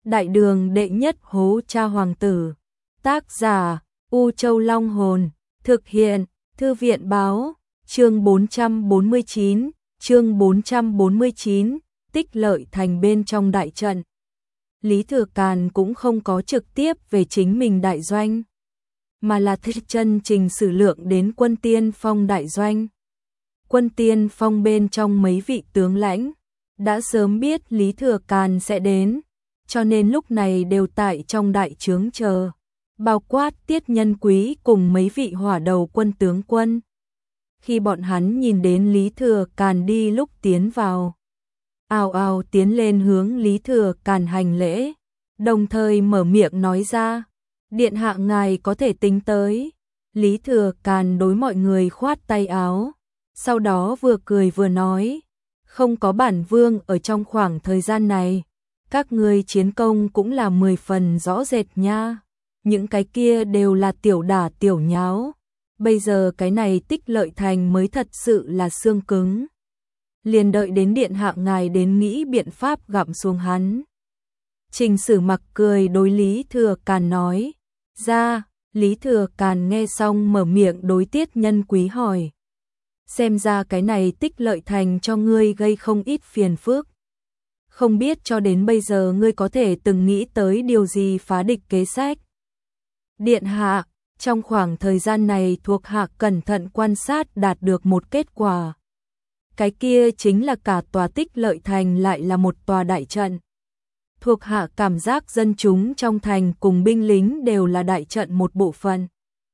Đại đường đệ nhất hố cha hoàng tử. Tác giả U Châu Long Hồn. Thực hiện Thư viện Báo. Chương 449. Tích Lợi Thành. Bên trong đại trận, Lý Thừa Càn cũng không có trực tiếp về chính mình đại doanh, mà là chân trình sử lượng đến Quân Tiên Phong đại doanh. Quân Tiên Phong bên trong mấy vị tướng lãnh đã sớm biết Lý Thừa Càn sẽ đến, cho nên lúc này đều tại trong đại trướng chờ, bao quát Tiết Nhân Quý cùng mấy vị hỏa đầu quân tướng quân. Khi bọn hắn nhìn đến Lý Thừa Càn đi lúc tiến vào, ào ào tiến lên hướng Lý Thừa Càn hành lễ, đồng thời mở miệng nói ra: "Điện hạ ngài có thể tính tới." Lý Thừa Càn đối mọi người khoát tay áo, sau đó vừa cười vừa nói: "Không có bản vương ở trong khoảng thời gian này, các ngươi chiến công cũng là 10 phần rõ rệt nha. Những cái kia đều là tiểu đả tiểu nháo, bây giờ cái này Tích Lợi Thành mới thật sự là xương cứng. Liền đợi đến điện hạ ngài đến nghĩ biện pháp gặm xuống hắn." Trình Sử Mặc cười đối Lý Thừa Càn nói ra. Lý Thừa Càn nghe xong mở miệng đối Tiết Nhân Quý hỏi: "Xem ra cái này Tích Lợi Thành cho ngươi gây không ít phiền phức. Không biết cho đến bây giờ ngươi có thể từng nghĩ tới điều gì phá địch kế sách?" "Điện hạ, trong khoảng thời gian này thuộc hạ cẩn thận quan sát đạt được một kết quả. Cái kia chính là cả tòa Tích Lợi Thành lại là một tòa đại trận. Thuộc hạ cảm giác dân chúng trong thành cùng binh lính đều là đại trận một bộ phận."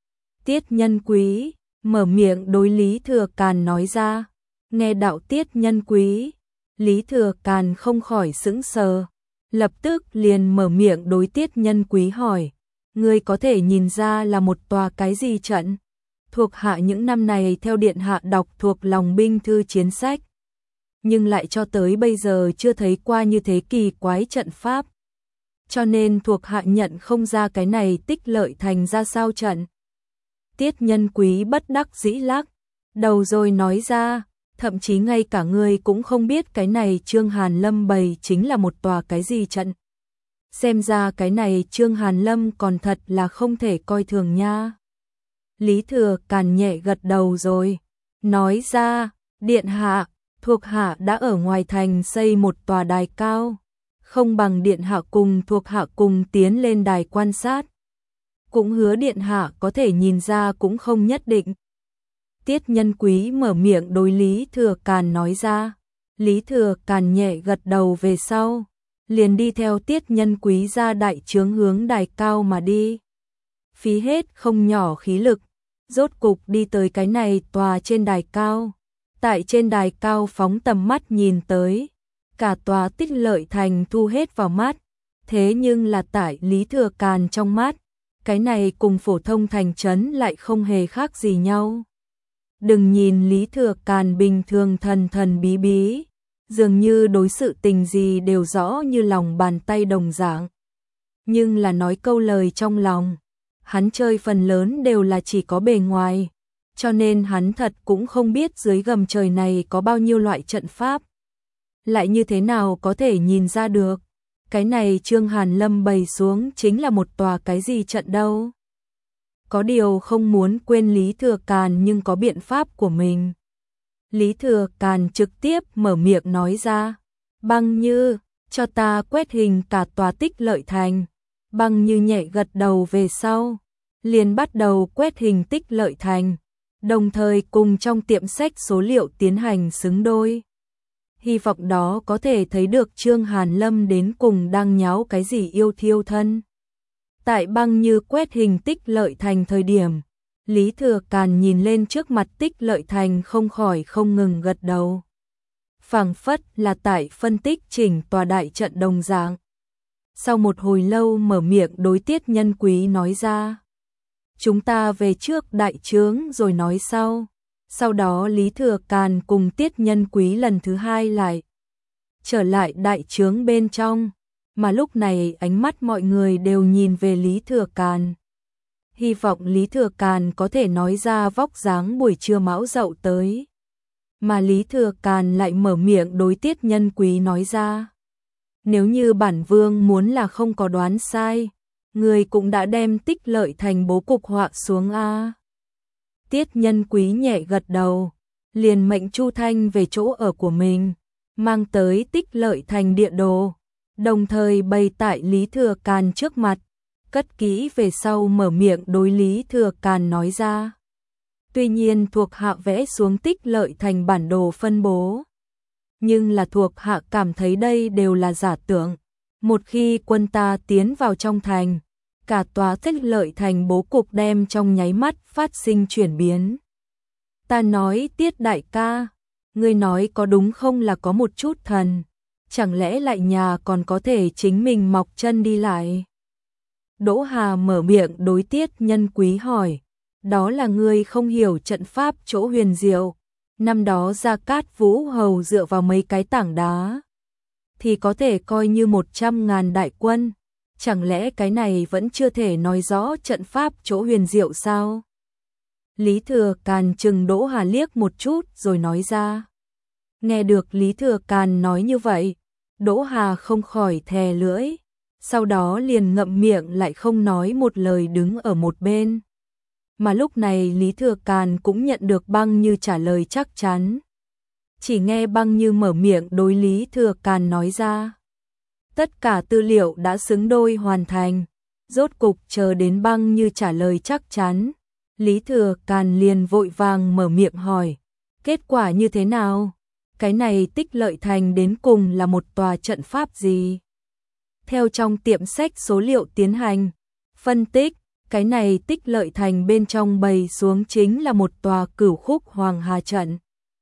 Tiết Nhân Quý mở miệng đối Lý Thừa Càn nói ra. Nghe đạo Tiết Nhân Quý, Lý Thừa Càn không khỏi sững sờ, lập tức liền mở miệng đối Tiết Nhân Quý hỏi: "Ngươi có thể nhìn ra là một tòa cái gì trận? Thuộc hạ những năm này theo điện hạ đọc thuộc lòng binh thư chiến sách, nhưng lại cho tới bây giờ chưa thấy qua như thế kỳ quái trận pháp. Cho nên thuộc hạ nhận không ra cái này Tích Lợi Thành ra sao trận." Tiết Nhân Quý bất đắc dĩ lắc đầu rồi nói ra: "Thậm chí ngay cả ngươi cũng không biết cái này Trương Hàn Lâm bày chính là một tòa cái gì trận. Xem ra cái này Trương Hàn Lâm còn thật là không thể coi thường nha." Lý Thừa Càn nhẹ gật đầu rồi nói ra: "Điện hạ, thuộc hạ đã ở ngoài thành xây một tòa đài cao, không bằng điện hạ cùng thuộc hạ cùng tiến lên đài quan sát. Cũng hứa điện hạ có thể nhìn ra cũng không nhất định." Tiết Nhân Quý mở miệng đối Lý Thừa Càn nói ra. Lý Thừa Càn nhẹ gật đầu về sau, liền đi theo Tiết Nhân Quý ra đại trướng hướng đài cao mà đi. Phí hết không nhỏ khí lực, rốt cục đi tới cái này tòa trên đài cao. Tại trên đài cao phóng tầm mắt nhìn tới, cả tòa Tích Lợi Thành thu hết vào mắt. Thế nhưng là tại Lý Thừa Càn trong mắt, cái này cùng phổ thông thành trấn lại không hề khác gì nhau. Đừng nhìn Lý Thừa Càn bình thường thần thần bí bí, dường như đối sự tình gì đều rõ như lòng bàn tay đồng dạng, nhưng là nói câu lời trong lòng, hắn chơi phần lớn đều là chỉ có bề ngoài, cho nên hắn thật cũng không biết dưới gầm trời này có bao nhiêu loại trận pháp. Lại như thế nào có thể nhìn ra được cái này Trương Hàn Lâm bày xuống chính là một tòa cái gì trận đâu. Có điều không muốn quên Lý Thừa Càn nhưng có biện pháp của mình. Lý Thừa Càn trực tiếp mở miệng nói ra: "Băng Như, cho ta quét hình cả tòa Tích Lợi Thành." Băng Như nhẹ gật đầu về sau, liền bắt đầu quét hình Tích Lợi Thành, đồng thời cùng trong tiệm sách số liệu tiến hành xứng đôi. Hy vọng đó có thể thấy được Trương Hàn Lâm đến cùng đang nháo cái gì yêu thiêu thân. Tại Băng Như quét hình Tích Lợi Thành thời điểm, Lý Thừa Càn nhìn lên trước mặt Tích Lợi Thành không khỏi không ngừng gật đầu. Phảng phất là tại phân tích chỉnh tòa đại trận đồng dạng. Sau một hồi lâu mở miệng đối Tiết Nhân Quý nói ra: "Chúng ta về trước đại trướng rồi nói sau." Sau đó Lý Thừa Càn cùng Tiết Nhân Quý lần thứ hai lại trở lại đại trướng bên trong, mà lúc này ánh mắt mọi người đều nhìn về Lý Thừa Càn. Hy vọng Lý Thừa Càn có thể nói ra vóc dáng buổi trưa mão dậu tới. Mà Lý Thừa Càn lại mở miệng đối Tiết Nhân Quý nói ra: Nếu như bản vương muốn là không có đoán sai, người cũng đã đem Tích Lợi Thành bố cục họa xuống a. Tiết Nhân Quý nhẹ gật đầu, liền mệnh Chu Thanh về chỗ ở của mình, mang tới Tích Lợi Thành địa đồ, đồng thời bày tại Lý Thừa Càn trước mặt, cất kỹ về sau mở miệng đối Lý Thừa Càn nói ra. Tuy nhiên thuộc hạ vẽ xuống Tích Lợi Thành bản đồ phân bố, nhưng là thuộc hạ cảm thấy đây đều là giả tưởng. Một khi quân ta tiến vào trong thành, cả tòa Tích Lợi Thành bố cục đem trong nháy mắt phát sinh chuyển biến. Ta nói Tiết đại ca, ngươi nói có đúng không là có một chút thần, chẳng lẽ lại nhà còn có thể chính mình mọc chân đi lại? Đỗ Hà mở miệng đối Tiết Nhân Quý hỏi, đó là ngươi không hiểu trận pháp chỗ huyền diệu. Năm đó Gia Cát Vũ Hầu dựa vào mấy cái tảng đá thì có thể coi như 100.000 đại quân, chẳng lẽ cái này vẫn chưa thể nói rõ trận pháp chỗ huyền diệu sao? Lý Thừa Càn chừng Đỗ Hà liếc một chút rồi nói ra. Nghe được Lý Thừa Càn nói như vậy, Đỗ Hà không khỏi thè lưỡi, sau đó liền ngậm miệng lại không nói một lời đứng ở một bên. Mà lúc này Lý Thừa Càn cũng nhận được Băng Như trả lời chắc chắn. Chỉ nghe Băng Như mở miệng đối Lý Thừa Càn nói ra. Tất cả tư liệu đã xứng đôi hoàn thành, rốt cục chờ đến Băng Như trả lời chắc chắn. Lý Thừa Càn liền vội vàng mở miệng hỏi, kết quả như thế nào? Cái này Tích Lợi Thành đến cùng là một tòa trận pháp gì? Theo trong tiệm sách số liệu tiến hành, phân tích, cái này Tích Lợi Thành bên trong bày xuống chính là một tòa Cửu Khúc Hoàng Hà trận.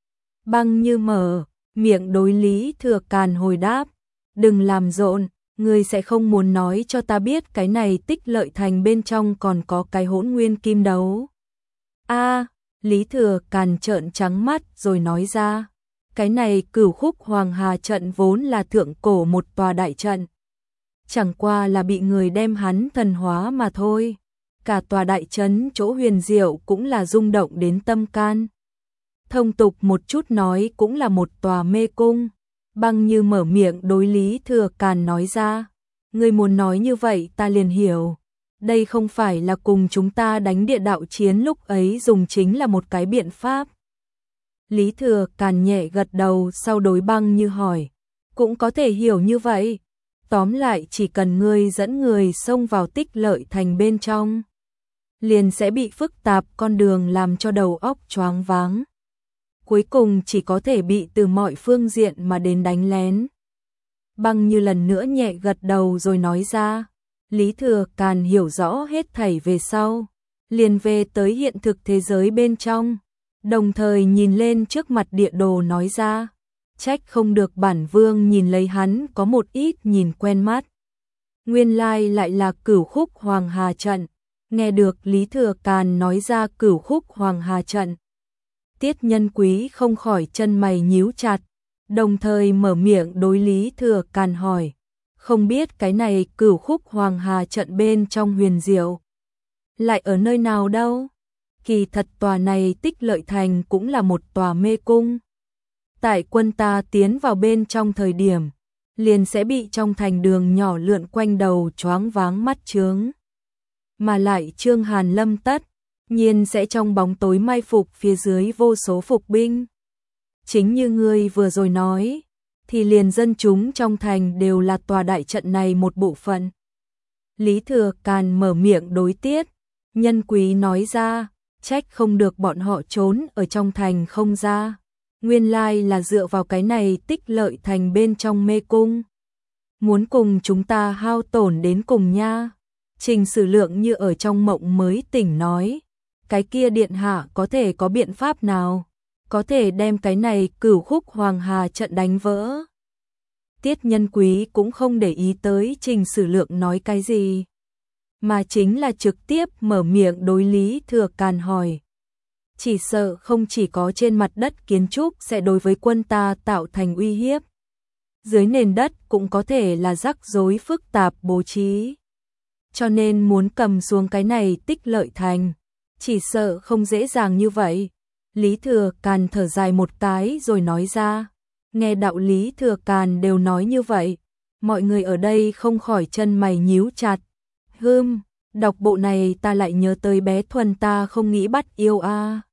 Băng Như mở miệng đối Lý Thừa Càn hồi đáp, đừng làm rộn, ngươi sẽ không muốn nói cho ta biết cái này Tích Lợi Thành bên trong còn có cái Hỗn Nguyên Kim Đấu. A, Lý Thừa Càn trợn trắng mắt rồi nói ra, cái này Cửu Khúc Hoàng Hà trận vốn là thượng cổ một tòa đại trận, chẳng qua là bị người đem hắn thần hóa mà thôi. Cả tòa đại trấn chỗ huyền diệu cũng là rung động đến tâm can. Thông tục một chút nói cũng là một tòa mê cung. Băng Như mở miệng đối Lý Thừa Càn nói ra, ngươi muốn nói như vậy ta liền hiểu. Đây không phải là cùng chúng ta đánh địa đạo chiến lúc ấy dùng chính là một cái biện pháp. Lý Thừa Càn nhẹ gật đầu sau đối Băng Như hỏi, cũng có thể hiểu như vậy. Tóm lại chỉ cần ngươi dẫn người xông vào Tích Lợi Thành bên trong, liền sẽ bị phức tạp con đường làm cho đầu óc choáng váng. Cuối cùng chỉ có thể bị từ mọi phương diện mà đến đánh lén. Băng Như lần nữa nhẹ gật đầu rồi nói ra, Lý Thừa Càn hiểu rõ hết thảy về sau, liền về tới hiện thực thế giới bên trong, đồng thời nhìn lên trước mặt địa đồ nói ra, trách không được bản vương nhìn lấy hắn có một ít nhìn quen mắt. Nguyên lai lại là Cửu Khúc Hoàng Hà trận. Nghe được Lý Thừa Càn nói ra Cửu Khúc Hoàng Hà trận, Tiết Nhân Quý không khỏi chân mày nhíu chặt, đồng thời mở miệng đối Lý Thừa Càn hỏi, không biết cái này Cửu Khúc Hoàng Hà trận bên trong huyền diệu lại ở nơi nào đâu? Kỳ thật tòa này Tích Lợi Thành cũng là một tòa mê cung. Tại quân ta tiến vào bên trong thời điểm, liền sẽ bị trong thành đường nhỏ lượn quanh đầu choáng váng mắt chướng. Mà lại Trương Hàn Lâm tất nhiên sẽ trong bóng tối mai phục phía dưới vô số phục binh. Chính như ngươi vừa rồi nói, thì liền dân chúng trong thành đều là tòa đại trận này một bộ phận. Lý Thừa Càn mở miệng đối Tiết Nhân Quý nói ra, trách không được bọn họ trốn ở trong thành không ra. Nguyên lai là dựa vào cái này Tích Lợi Thành bên trong mê cung. Muốn cùng chúng ta hao tổn đến cùng nha. Trình Sử Lượng như ở trong mộng mới tỉnh nói, cái kia điện hạ có thể có biện pháp nào, có thể đem cái này Cửu Khúc Hoàng Hà trận đánh vỡ. Tiết Nhân Quý cũng không để ý tới Trình Sử Lượng nói cái gì, mà chính là trực tiếp mở miệng đối Lý Thừa Càn hỏi. Chỉ sợ không chỉ có trên mặt đất kiến trúc sẽ đối với quân ta tạo thành uy hiếp, dưới nền đất cũng có thể là rắc rối phức tạp bố trí. Cho nên muốn cầm xuống cái này Tích Lợi Thành, chỉ sợ không dễ dàng như vậy. Lý Thừa Càn thở dài một cái rồi nói ra, nghe đạo Lý Thừa Càn đều nói như vậy, Mọi người ở đây không khỏi chân mày nhíu chặt. Đọc bộ này ta lại nhớ tới bé Thuần ta không nghĩ bắt yêu a.